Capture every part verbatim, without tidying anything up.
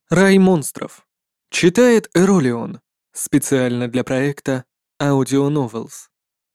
Рай монстров. Читает Эролион. Специально для проекта Audio Novels.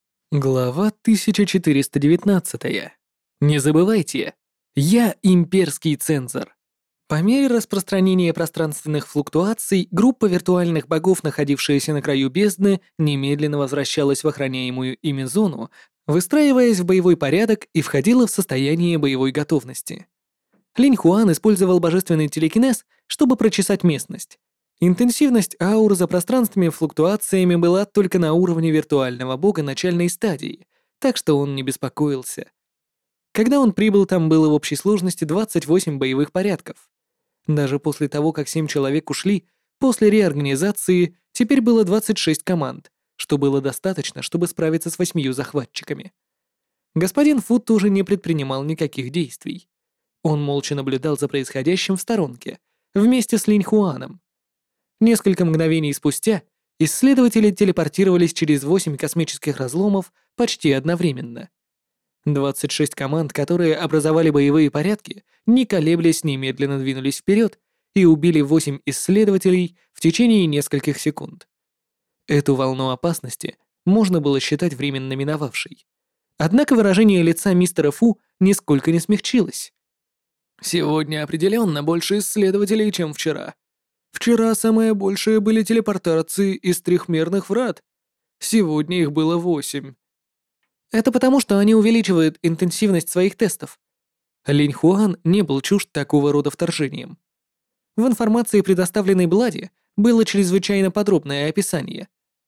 Глава тысяча четыреста девятнадцать. Не забывайте, я имперский цензор. По мере распространения пространственных флуктуаций, группа виртуальных богов, находившаяся на краю бездны, немедленно возвращалась в охраняемую ими зону, выстраиваясь в боевой порядок и входила в состояние боевой готовности. Линь Хуан использовал божественный телекинез, чтобы прочесать местность. Интенсивность аур за пространственными флуктуациями была только на уровне виртуального бога начальной стадии, так что он не беспокоился. Когда он прибыл, там было в общей сложности двадцать восемь боевых порядков. Даже после того, как семь человек ушли, после реорганизации теперь было двадцать шесть команд, что было достаточно, чтобы справиться с восьмью захватчиками. Господин Фу тоже не предпринимал никаких действий. Он молча наблюдал за происходящим в сторонке, вместе с Линь Хуаном. Несколько мгновений спустя исследователи телепортировались через восемь космических разломов почти одновременно. двадцать шесть команд, которые образовали боевые порядки, не колеблясь, немедленно двинулись вперед и убили восемь исследователей в течение нескольких секунд. Эту волну опасности можно было считать временно миновавшей. Однако выражение лица мистера Фу нисколько не смягчилось. Сегодня определенно больше исследователей, чем вчера. Вчера самое большее были телепортации из трехмерных врат. Сегодня их было восемь. Это потому, что они увеличивают интенсивность своих тестов. Линь Хуан не был чужд такого рода вторжением. В информации, предоставленной Блади, было чрезвычайно подробное описание.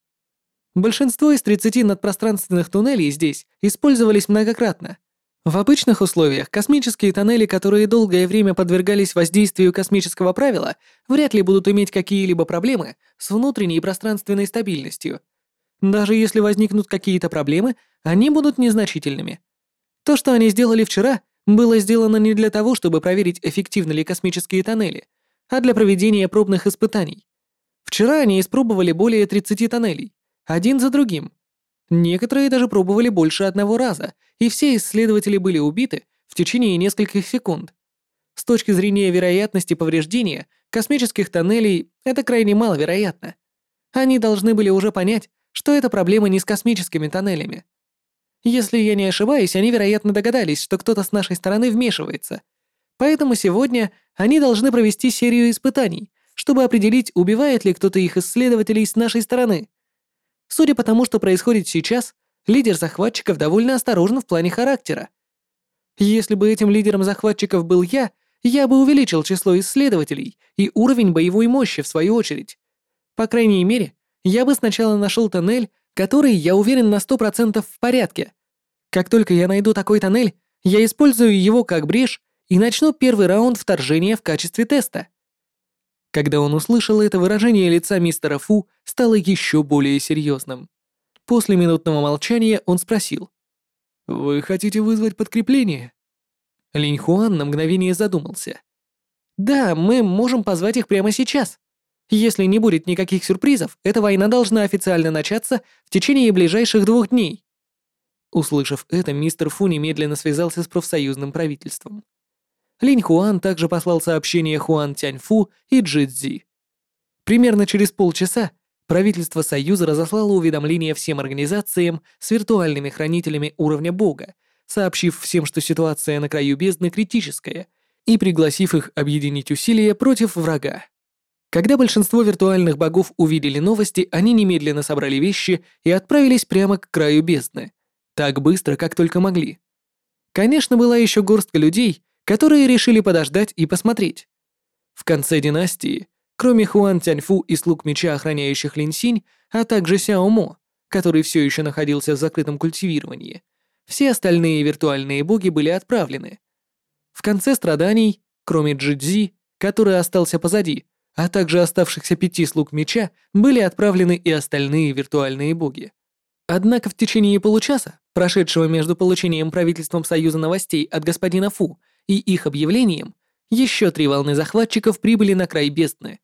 Большинство из тридцати надпространственных туннелей здесь использовались многократно. В обычных условиях космические тоннели, которые долгое время подвергались воздействию космического правила, вряд ли будут иметь какие-либо проблемы с внутренней пространственной стабильностью. Даже если возникнут какие-то проблемы, они будут незначительными. То, что они сделали вчера, было сделано не для того, чтобы проверить, эффективны ли космические тоннели, а для проведения пробных испытаний. Вчера они испробовали более тридцати тоннелей, один за другим. Некоторые даже пробовали больше одного раза, и все исследователи были убиты в течение нескольких секунд. С точки зрения вероятности повреждения космических тоннелей это крайне маловероятно. Они должны были уже понять, что эта проблема не с космическими тоннелями. Если я не ошибаюсь, они, вероятно, догадались, что кто-то с нашей стороны вмешивается. Поэтому сегодня они должны провести серию испытаний, чтобы определить, убивает ли кто-то их исследователей с нашей стороны. Судя по тому, что происходит сейчас, лидер захватчиков довольно осторожен в плане характера. Если бы этим лидером захватчиков был я, я бы увеличил число исследователей и уровень боевой мощи в свою очередь. По крайней мере, я бы сначала нашел тоннель, который, я уверен, на сто процентов в порядке. Как только я найду такой тоннель, я использую его как брешь и начну первый раунд вторжения в качестве теста. Когда он услышал это, выражение лица мистера Фу стало еще более серьезным. После минутного молчания он спросил: «Вы хотите вызвать подкрепление?» Линь Хуан на мгновение задумался. «Да, мы можем позвать их прямо сейчас. Если не будет никаких сюрпризов, эта война должна официально начаться в течение ближайших двух дней». Услышав это, мистер Фу немедленно связался с профсоюзным правительством. Линь Хуан также послал сообщение Хуан Тяньфу и Джи Цзи. Примерно через полчаса правительство Союза разослало уведомления всем организациям с виртуальными хранителями уровня Бога, сообщив всем, что ситуация на краю бездны критическая, и пригласив их объединить усилия против врага. Когда большинство виртуальных богов увидели новости, они немедленно собрали вещи и отправились прямо к краю бездны, так быстро, как только могли. Конечно, была еще горстка людей, которые решили подождать и посмотреть. В конце династии, кроме Хуан Тяньфу и слуг меча, охраняющих Линь Синь, а также Сяо Мо, который все еще находился в закрытом культивировании, все остальные виртуальные боги были отправлены. В конце страданий, кроме Джи Цзи, который остался позади, а также оставшихся пяти слуг меча, были отправлены и остальные виртуальные боги. Однако в течение получаса, прошедшего между получением правительством Союза новостей от господина Фу и их объявлением, еще три волны захватчиков прибыли на край бездны.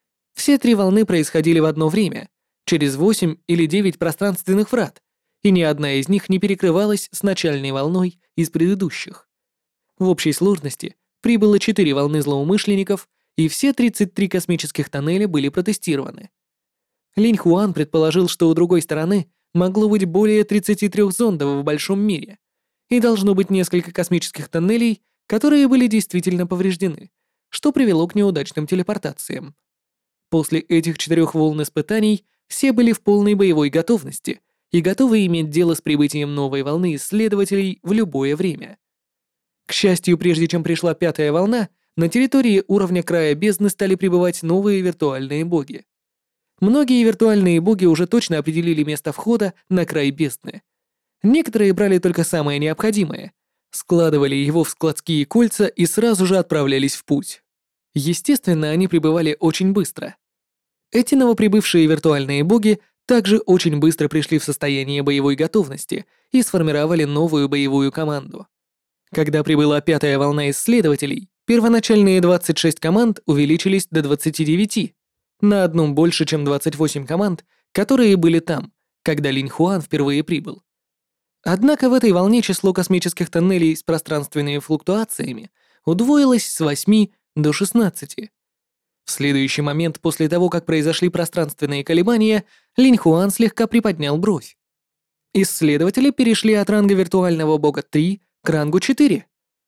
Все три волны происходили в одно время, через восемь или девять пространственных врат, и ни одна из них не перекрывалась с начальной волной из предыдущих. В общей сложности прибыло четыре волны злоумышленников и все тридцать три космических тоннеля были протестированы. Линь Хуан предположил, что у другой стороны могло быть более тридцати трёх зондов в большом мире, и должно быть несколько космических тоннелей, которые были действительно повреждены, что привело к неудачным телепортациям. После этих четырех волн испытаний все были в полной боевой готовности и готовы иметь дело с прибытием новой волны исследователей в любое время. К счастью, прежде чем пришла пятая волна, на территории уровня края бездны стали прибывать новые виртуальные боги. Многие виртуальные боги уже точно определили место входа на край бездны. Некоторые брали только самое необходимое, складывали его в складские кольца и сразу же отправлялись в путь. Естественно, они прибывали очень быстро. Эти новоприбывшие виртуальные боги также очень быстро пришли в состояние боевой готовности и сформировали новую боевую команду. Когда прибыла пятая волна исследователей, первоначальные двадцать шесть команд увеличились до двадцати девяти, на одном больше, чем двадцать восемь команд, которые были там, когда Линь Хуан впервые прибыл. Однако в этой волне число космических тоннелей с пространственными флуктуациями удвоилось с восьми до шестнадцати. В следующий момент после того, как произошли пространственные колебания, Линь Хуан слегка приподнял бровь. Исследователи перешли от ранга виртуального бога три к рангу четыре.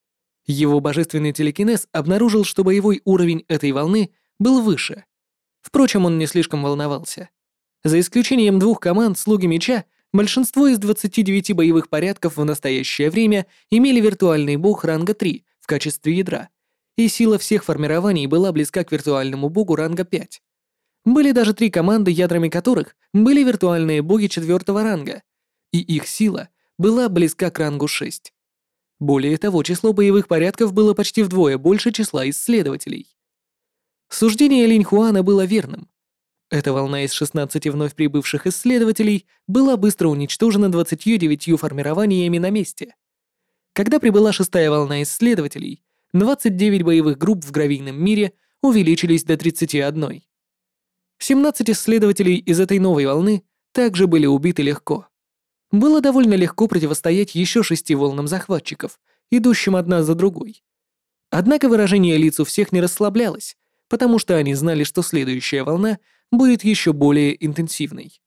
Его божественный телекинез обнаружил, что боевой уровень этой волны был выше. Впрочем, он не слишком волновался. За исключением двух команд «Слуги Меча», большинство из двадцати девяти боевых порядков в настоящее время имели виртуальный бог ранга три в качестве ядра, и сила всех формирований была близка к виртуальному богу ранга пять. Были даже три команды, ядрами которых были виртуальные боги четвертого ранга, и их сила была близка к рангу шесть. Более того, число боевых порядков было почти вдвое больше числа исследователей. Суждение Линь Хуана было верным. Эта волна из шестнадцати вновь прибывших исследователей была быстро уничтожена двадцатью девятью формированиями на месте. Когда прибыла шестая волна исследователей, двадцать девять боевых групп в гравийном мире увеличились до тридцати одной. семнадцать исследователей из этой новой волны также были убиты легко. Было довольно легко противостоять еще шести волнам захватчиков, идущим одна за другой. Однако выражение лиц у всех не расслаблялось, потому что они знали, что следующая волна будет еще более интенсивной.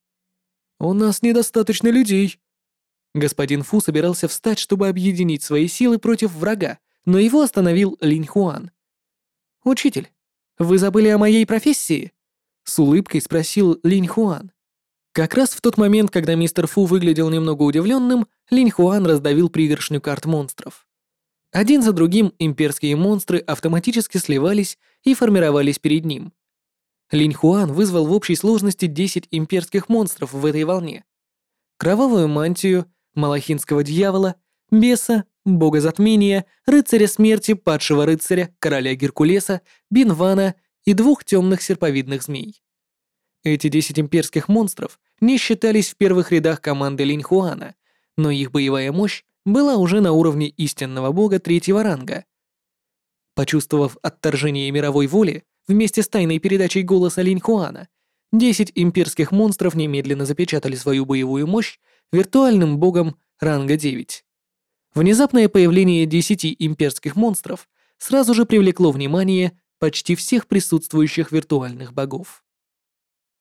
«У нас недостаточно людей». Господин Фу собирался встать, чтобы объединить свои силы против врага, но его остановил Линь Хуан. «Учитель, вы забыли о моей профессии?» — с улыбкой спросил Линь Хуан. Как раз в тот момент, когда мистер Фу выглядел немного удивленным, Линь Хуан раздавил пригоршню карт монстров. Один за другим имперские монстры автоматически сливались и формировались перед ним. Линь Хуан вызвал в общей сложности десять имперских монстров в этой волне. Кровавую мантию, малахинского дьявола, беса, бога затмения, рыцаря смерти, падшего рыцаря, короля Геркулеса, Бинвана и двух темных серповидных змей. Эти десять имперских монстров не считались в первых рядах команды Линь Хуана, но их боевая мощь была уже на уровне истинного бога третьего ранга. Почувствовав отторжение мировой воли, вместе с тайной передачей голоса Линь Хуана, десять имперских монстров немедленно запечатали свою боевую мощь виртуальным богом ранга девять. Внезапное появление десяти имперских монстров сразу же привлекло внимание почти всех присутствующих виртуальных богов.